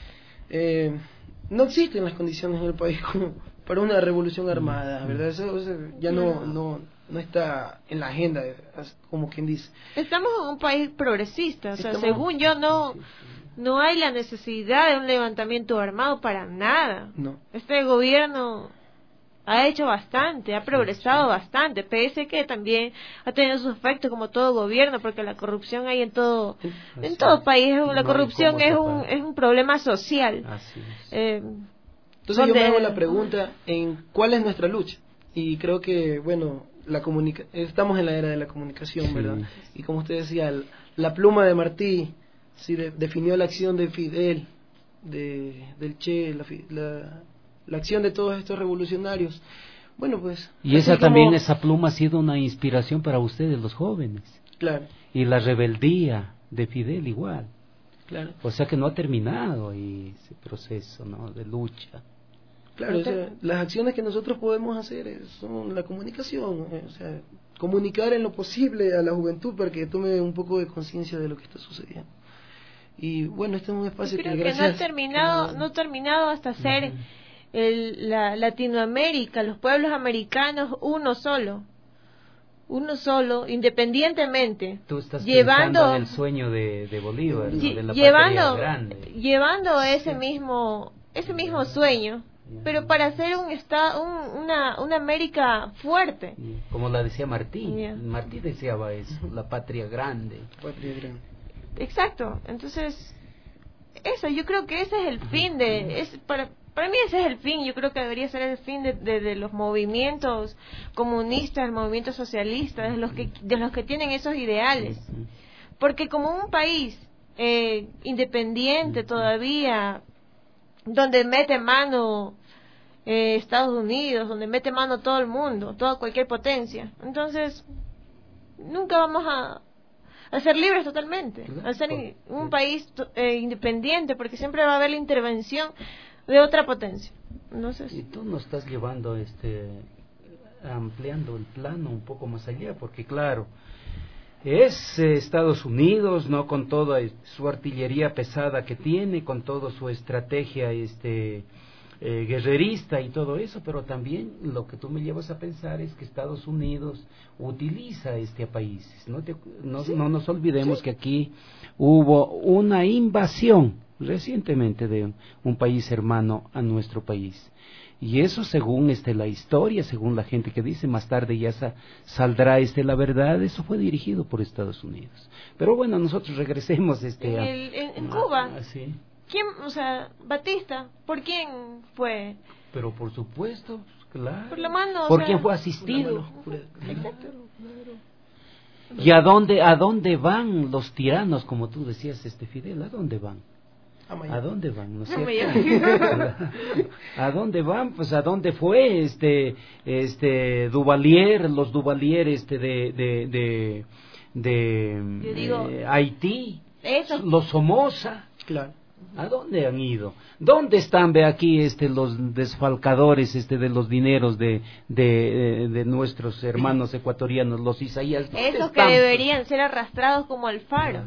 no existen las condiciones en el país como para una revolución armada, ¿verdad? Eso ya no está en la agenda, como quien dice. Estamos en un país progresista, o sea, según yo no hay la necesidad de un levantamiento armado para nada. No. Este gobierno ha hecho bastante, ha progresado bastante, pese que también ha tenido sus efectos como todo gobierno, porque la corrupción hay en todo país, la corrupción es un problema social. Así es. Entonces yo me hago la pregunta en cuál es nuestra lucha, y creo que, bueno, estamos en la era de la comunicación, ¿verdad? Y como usted decía, la pluma de Martí definió la acción de Fidel, del Che, la acción de todos estos revolucionarios. Bueno, pues... Y esa pluma ha sido una inspiración para ustedes, los jóvenes. Claro. Y la rebeldía de Fidel igual. Claro. O sea que no ha terminado ese proceso, ¿no?, de lucha. Claro, o sea, las acciones que nosotros podemos hacer son la comunicación, o sea, comunicar en lo posible a la juventud para que tome un poco de conciencia de lo que está sucediendo. Y bueno, este es un espacio que no ha terminado hasta ser la Latinoamérica, los pueblos americanos, uno solo, independientemente. Tú estás pensando en el sueño de Bolívar, ¿no?, de la patria grande. Llevando ese mismo sueño, pero para hacer una América fuerte. Como la decía Martí. Martí deseaba eso, la patria grande. Exacto. Entonces, eso, yo creo que ese es el fin para mí ese es el fin. Yo creo que debería ser el fin de los movimientos comunistas, movimientos socialistas, de los que tienen esos ideales. Porque como un país independiente todavía, donde mete mano Estados Unidos, donde mete mano todo el mundo, cualquier potencia, entonces nunca vamos a ser libres totalmente, a ser un país independiente, porque siempre va a haber la intervención de otra potencia. Entonces, y tú nos estás llevando ampliando el plano un poco más allá, porque claro, es Estados Unidos, no, con toda su artillería pesada que tiene, con toda su estrategia guerrerista y todo eso, pero también lo que tú me llevas a pensar es que Estados Unidos utiliza a países. No nos olvidemos que aquí hubo una invasión recientemente de un país hermano a nuestro país. Y eso según la historia, según la gente que dice, más tarde ya saldrá la verdad, eso fue dirigido por Estados Unidos. Pero bueno, nosotros regresemos en Cuba. Sí. ¿Quién, Batista, por quién fue? Pero por supuesto, claro. Por la mano, por quién fue asistido. Exacto. ¿Y a dónde van los tiranos, como tú decías, Fidel? ¿A dónde van? ¿A dónde van? ¿No es cierto? ¿A dónde van? Pues a dónde fue Duvalier, los Duvalier de Haití, los Somoza. Claro. ¿A dónde han ido? ¿Dónde están, aquí, los desfalcadores, de los dineros de nuestros hermanos ecuatorianos, los Isaías? Esos que deberían ser arrastrados como Alfaro.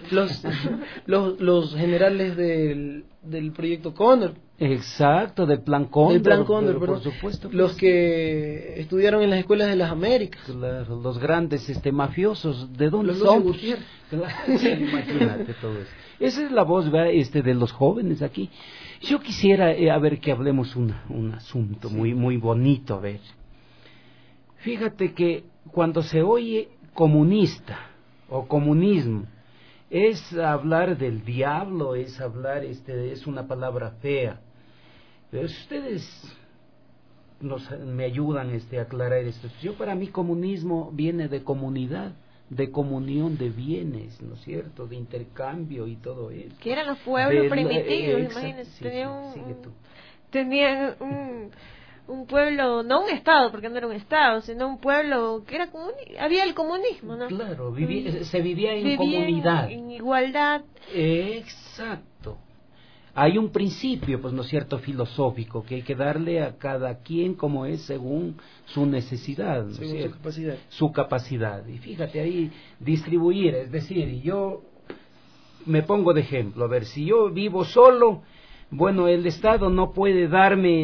Los generales del proyecto Cóndor. Exacto, del plan Cóndor. Del plan Cóndor, por supuesto. Los que estudiaron en las escuelas de las Américas. Claro, los grandes mafiosos, ¿de dónde los son? Gutiérrez. Claro, imagínate todo eso. Esa es la voz de los jóvenes aquí. Yo quisiera que hablemos un asunto muy muy bonito, a ver. Fíjate que cuando se oye comunista o comunismo, es hablar del diablo, es hablar, es una palabra fea. Pero si ustedes me ayudan a aclarar esto. Para mí comunismo viene de comunidad, de comunión de bienes, ¿no es cierto?, de intercambio y todo eso. Que eran los pueblos primitivos, imagínense, tenían un pueblo, no un estado, porque no era un estado, sino un pueblo que era había el comunismo, ¿no? Claro, se vivía en comunidad. En igualdad. Exacto. Hay un principio, pues, ¿no es cierto?, filosófico, que hay que darle a cada quien como es según su necesidad, ¿no es cierto? Su capacidad. Su capacidad. Y fíjate ahí, distribuir, es decir, yo me pongo de ejemplo, a ver, si yo vivo solo, bueno, el Estado no puede darme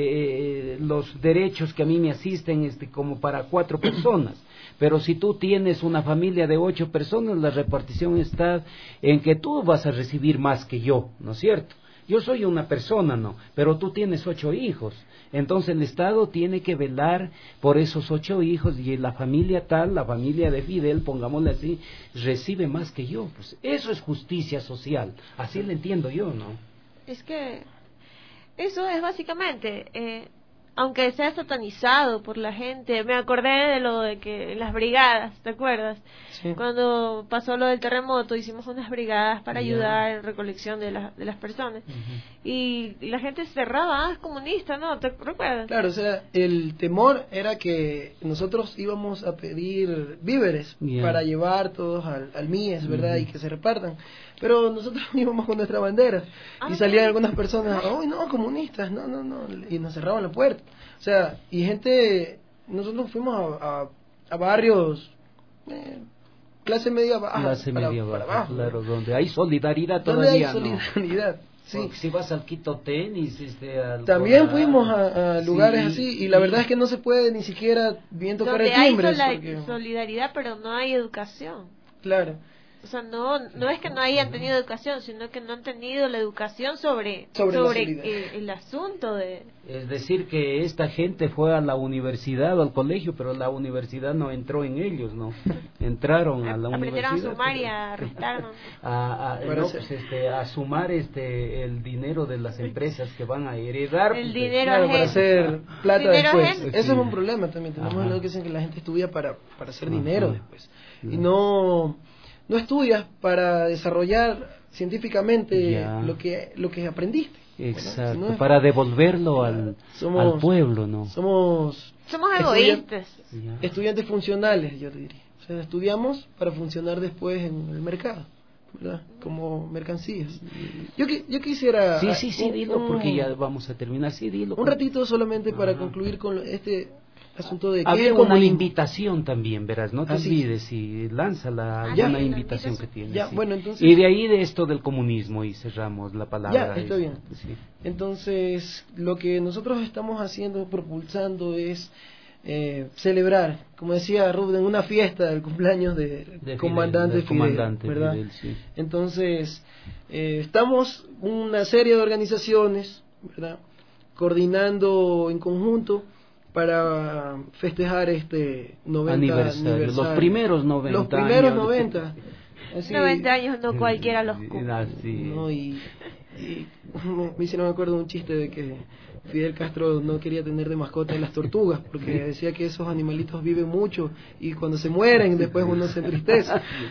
los derechos que a mí me asisten como para 4 personas. Pero si tú tienes una familia de 8 personas, la repartición está en que tú vas a recibir más que yo, ¿no es cierto? Yo soy una persona, ¿no? Pero tú tienes 8 hijos. Entonces el Estado tiene que velar por esos 8 hijos y la familia tal, la familia de Fidel, pongámosle así, recibe más que yo. Pues eso es justicia social. Así lo entiendo yo, ¿no? Es que eso es básicamente... aunque sea satanizado por la gente, me acordé de lo de que las brigadas, ¿te acuerdas? Sí. Cuando pasó lo del terremoto, hicimos unas brigadas para ayudar en recolección de las personas. Y la gente cerraba, es comunista, ¿no? ¿Te recuerdas? Claro, o sea, el temor era que nosotros íbamos a pedir víveres para llevar todos al MIES, ¿verdad? Y que se repartan. Pero nosotros íbamos con nuestra bandera y salían algunas personas, ¡ay, no, comunistas! No, y nos cerraban la puerta. O sea, y gente, nosotros fuimos a barrios, clase media baja, para abajo, claro, donde hay solidaridad todavía, donde hay solidaridad, sí. Porque si vas al Quito Tenis, también fuimos a lugares así, y la verdad es que no se puede ni siquiera bien tocar el timbre. Hay solidaridad, pero no hay educación. Claro. O sea, no es que no hayan tenido educación, sino que no han tenido la educación sobre el asunto de... Es decir, que esta gente fue a la universidad o al colegio, pero la universidad no entró en ellos, ¿no? Entraron a la universidad. Aprendieron a sumar y a restar, ¿no? A sumar el dinero de las empresas que van a heredar. El dinero para hacer plata después. Eso es un problema también. Tenemos lo que dicen que la gente estudia para hacer dinero después. Y no estudias para desarrollar científicamente lo que aprendiste. Exacto, ¿no? Para devolverlo al pueblo, ¿no? Somos egoístas. Estudiantes funcionales, yo te diría. O sea, estudiamos para funcionar después en el mercado, ¿verdad? Como mercancías. Yo quisiera... Sí, dilo, porque ya vamos a terminar. Sí, dilo. Un ratito solamente para concluir con este... asunto de había una invitación también, verás, no te olvides y lánzala una invitación que tienes. Ya, bueno, entonces, y de ahí de esto del comunismo y cerramos la palabra. Ya, está bien. Sí. Entonces, lo que nosotros estamos haciendo, propulsando es celebrar, como decía Rubén, una fiesta del cumpleaños de comandante Fidel, ¿verdad? Fidel, sí. Entonces, estamos una serie de organizaciones, ¿verdad?, coordinando en conjunto para festejar este 90 aniversario. Los primeros 90 Los primeros 90. Así, 90 años no cualquiera los cumple. No, y me hicieron acuerdo de un chiste de que Fidel Castro no quería tener de mascota las tortugas, porque decía que esos animalitos viven mucho y cuando se mueren después uno se entristece.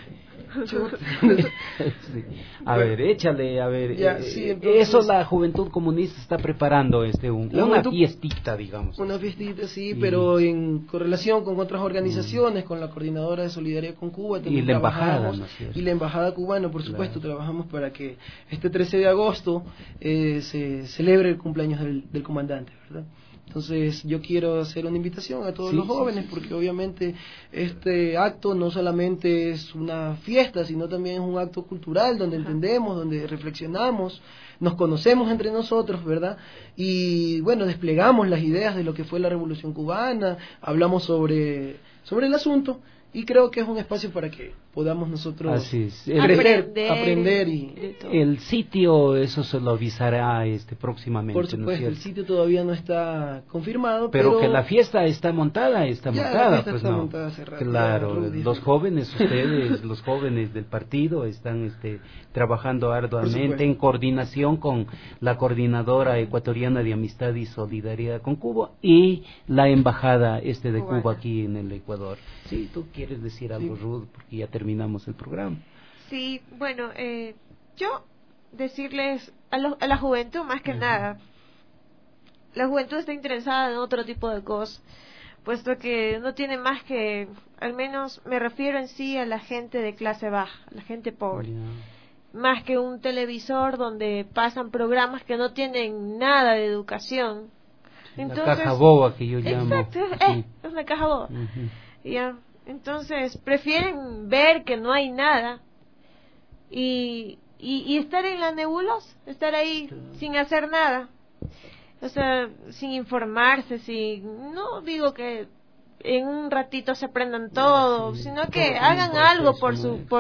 Sí. A ver, échale, a ver. Entonces, eso la Juventud Comunista está preparando una fiestita, digamos. Una fiestita, sí, pero en correlación con otras organizaciones, con la Coordinadora de Solidaridad con Cuba, y la embajada, ¿no? Y la embajada cubana, por supuesto, trabajamos para que este 13 de agosto se celebre el cumpleaños del comandante, ¿verdad? Entonces yo quiero hacer una invitación a todos los jóvenes, porque obviamente este acto no solamente es una fiesta, sino también es un acto cultural donde entendemos, donde reflexionamos, nos conocemos entre nosotros, ¿verdad? Y bueno, desplegamos las ideas de lo que fue la Revolución Cubana, hablamos sobre el asunto, y creo que es un espacio para que podamos nosotros aprender y el sitio, eso se lo avisará próximamente. Por supuesto, ¿no? El sitio todavía no está confirmado, pero que la fiesta está montada, pues está no. Montada hace rato, claro, los jóvenes, ustedes, los jóvenes del partido están trabajando arduamente en coordinación con la Coordinadora Ecuatoriana de Amistad y Solidaridad con Cuba y la embajada de Cuba aquí en el Ecuador. Sí, tú quieres decir algo, Ruth, porque ya terminamos el programa. Sí, bueno, yo decirles a la juventud más que nada, la juventud está interesada en otro tipo de cosas, puesto que no tiene más que, al menos me refiero en sí a la gente de clase baja, a la gente pobre, más que un televisor donde pasan programas que no tienen nada de educación. Entonces, la caja boba que yo llamo. Exacto, es una caja boba. Ya, entonces prefieren ver que no hay nada y estar en la nebulosa, estar ahí sin hacer nada, o sea, sin informarse, no digo que en un ratito se aprendan todo, sino que hagan algo por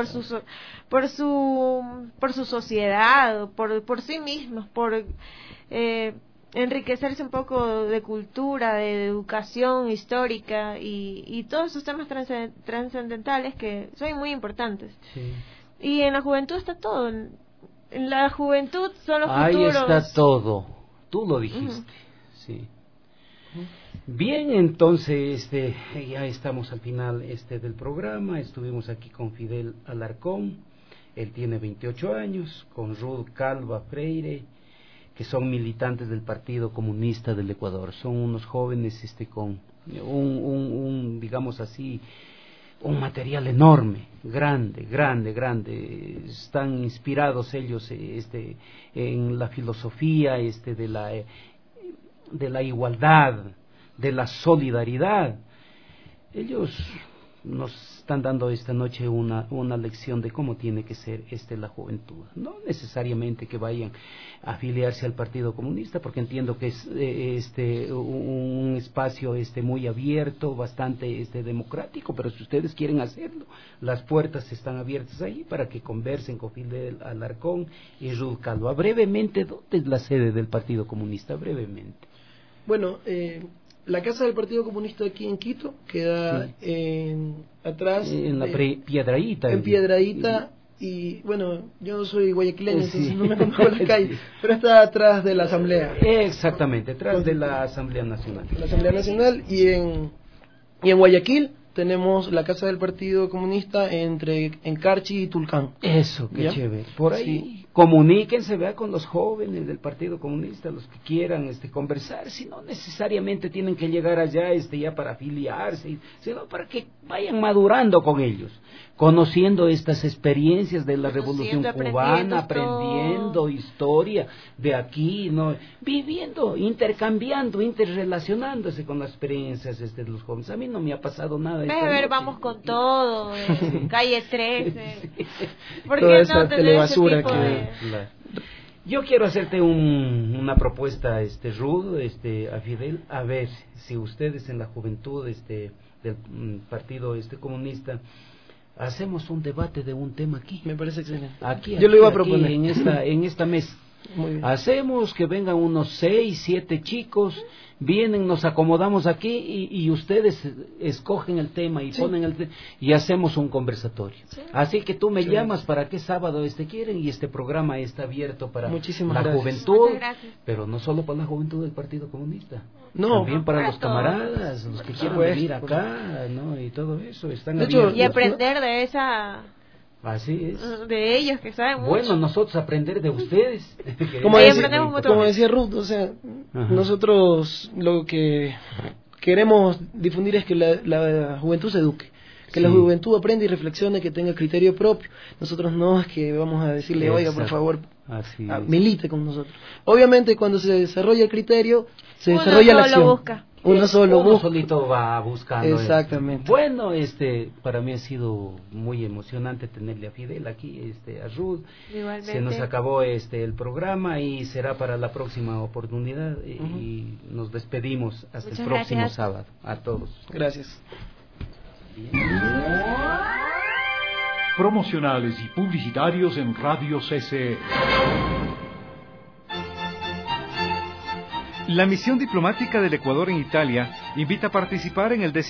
su sociedad, por sí mismos, por enriquecerse un poco de cultura, de educación histórica y todos esos temas trascendentales que son muy importantes. Sí. Y en la juventud está todo. En la juventud son los futuros. Ahí está todo. Tú lo dijiste. Sí. Bien, entonces ya estamos al final del programa. Estuvimos aquí con Fidel Alarcón. Él tiene 28 años, con Ruth Calva Freire, que son militantes del Partido Comunista del Ecuador. Son unos jóvenes con digamos así, un material enorme, grande. Están inspirados ellos en la filosofía de la igualdad, de la solidaridad. Ellos nos están dando esta noche una lección de cómo tiene que ser la juventud. No necesariamente que vayan a afiliarse al Partido Comunista, porque entiendo que es un espacio muy abierto, bastante democrático, pero si ustedes quieren hacerlo, las puertas están abiertas ahí para que conversen con Fidel Alarcón y Ruth Calva. Brevemente, ¿dónde es la sede del Partido Comunista? Brevemente. Bueno, la casa del Partido Comunista aquí en Quito queda atrás en la Piedrahíta. En Piedrahíta, y bueno, yo soy guayaquileño, entonces no me conozco la calle, pero está atrás de la Asamblea. Exactamente, atrás de la Asamblea Nacional. La Asamblea Nacional, y en Guayaquil tenemos la casa del Partido Comunista en Carchi y Tulcán. Eso, qué chévere. Por ahí comuníquense, vea, con los jóvenes del Partido Comunista, los que quieran conversar, si no necesariamente tienen que llegar allá ya para afiliarse, sino para que vayan madurando con ellos, conociendo estas experiencias de la Revolución Cubana, aprendiendo historia de aquí, ¿no? Viviendo, intercambiando, interrelacionándose con las experiencias de los jóvenes. A mí no me ha pasado nada. Vamos con todo, calle 13. ¿Por toda qué esa no telebasura que... Yo quiero hacerte una propuesta, Ruth, a Fidel, a ver si ustedes en la juventud del Partido Comunista hacemos un debate de un tema aquí. Me parece excelente. Yo lo iba a proponer en esta mesa. Muy bien. Hacemos que vengan unos 6, 7 chicos, vienen, nos acomodamos aquí y ustedes escogen el tema y ponen el tema y hacemos un conversatorio. Así que tú me llamas para qué sábado quieren, y este programa está abierto para la juventud, pero no solo para la juventud del Partido Comunista, también para los camaradas, los que quieran venir acá, ¿no? Y todo eso están abiertos. Y aprender de esa... Así es. De ellos que saben mucho. Bueno, nosotros aprender de ustedes. Como decía Ruth, o sea, nosotros lo que queremos difundir es que la juventud se eduque, que la juventud aprenda y reflexione, que tenga criterio propio. Nosotros no es que vamos a decirle, oiga, por favor, milite con nosotros. Obviamente, cuando se desarrolla el criterio, se desarrolla la acción. Uno solito va buscando. Exactamente. Bueno, para mí ha sido muy emocionante tenerle a Fidel aquí, a Ruth. Igualmente. Se nos acabó el programa y será para la próxima oportunidad y nos despedimos hasta el próximo sábado. A todos. Gracias. Bien. promocionales y publicitarios en Radio CC. La misión diplomática del Ecuador en Italia invita a participar en el